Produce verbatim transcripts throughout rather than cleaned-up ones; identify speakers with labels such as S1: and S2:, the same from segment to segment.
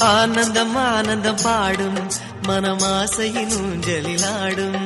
S1: ஆனந்தம் ஆனந்தம் பாடும் மனமாசையின் ஊஞ்சலிலாடும்.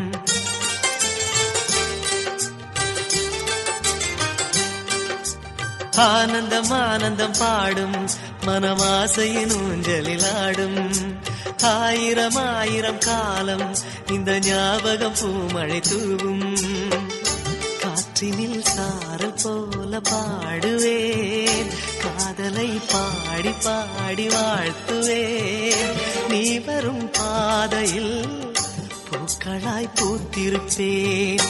S1: ஆனந்தம் ஆனந்தம் பாடும் மனமாசையின் ஊஞ்சலிலாடும். ஆயிரம் ஆயிரம் காலம் இந்த ஞாபகம் பூமழை தூவும். காற்றினில் சாரல் போல பாடுவேன், காதலை பாடி பாடி வாழ்த்துவேன். நீ வரும் பாதையில் பூக்களாய் பூத்திருப்பேன்.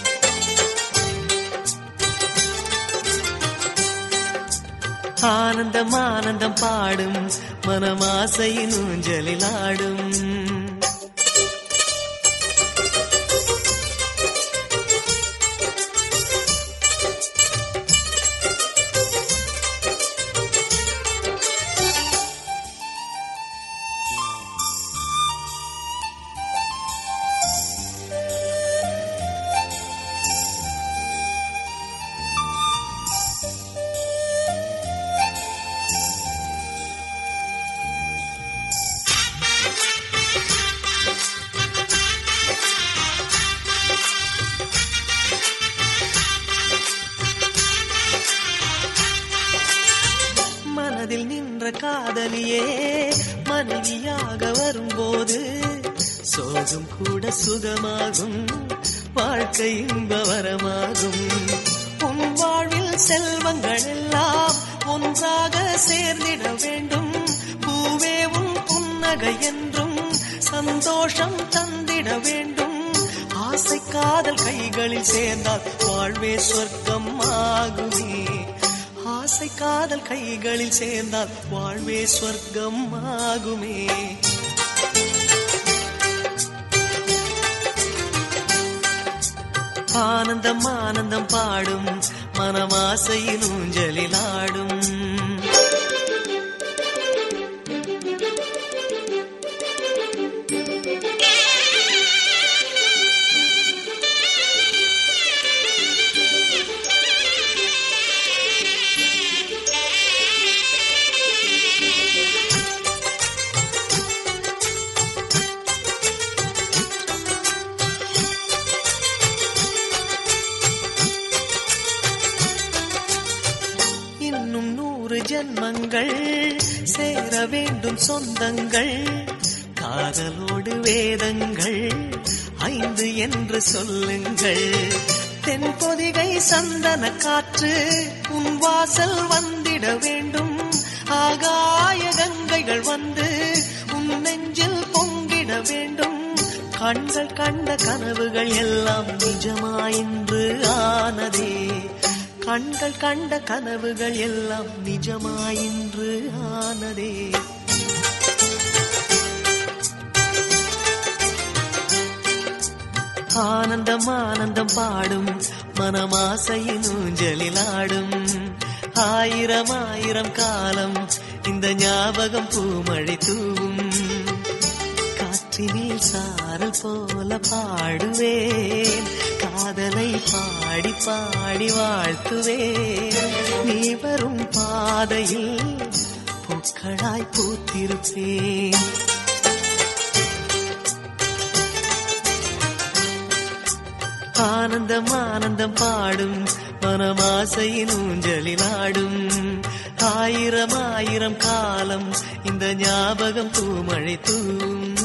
S1: ஆனந்தம் ஆனந்தம் பாடும் மனமாசையின் ஊஞ்சலிலாடும். மனதில் நின்ற காதலியே மனைவியாக வரும்போது சோகம் கூட சுகமாகும், வாழ்க்கை இன்பவரமாகும். உன் வாழ்வில் செல்வங்கள் எல்லாம் ஒன்றாக சேர்ந்திட வேண்டும். பூவே உன் புன்னகை என்றும் சந்தோஷம் தந்திட வேண்டும். ஆசை காதல் கைகளில் சேர்ந்தால் வாழ்வே சொர்க்கம் ஆகுமே. ஆசை காதல் கைகளில் சேர்ந்தால் வாழ்வே சொர்க்கம் ஆகுமே. ஆனந்தம் ஆனந்தம் பாடும் மனமாசையின் ஊஞ்சலிலாடும். இன்னும் நூறு ஜன்மங்கள் சேர வேண்டும் சொந்தங்கள். காதலோடு வேதங்கள் ஐந்து என்று சொல்லுங்கள். தென்பொதிகை சந்தன காற்று உன் வாசல் வந்திட வேண்டும். ஆகாய கங்கைகள் வந்து உன் நெஞ்சில் பொங்கிட வேண்டும். கண்கள் கண்ட கனவுகள் எல்லாம் நிஜமாயின்று ஆனதே. கண்கள் கண்ட கனவுகள் எல்லாம் நிஜமாயின்று ஆனதே. ஆனந்தம் ஆனந்தம் பாடும் மனமாசையின் ஊஞ்சலிலாடும். ஆயிரம் ஆயிரம் காலம் இந்த ஞாபகம் பூமழை தூவும். காற்றினில் சாரல் போல பாடுவேன், காதலை பாடி பாடி வாழ்த்துவேன். நீ வரும் பாதையில் பூக்களாய் பூத்திருப்பேன். ஆனந்தம் ஆனந்தம் பாடும் மனமாசையின் ஊஞ்சலிலாடும். ஆயிரம் ஆயிரம் காலம் இந்த ஞாபகம் பூமழை தூவும்.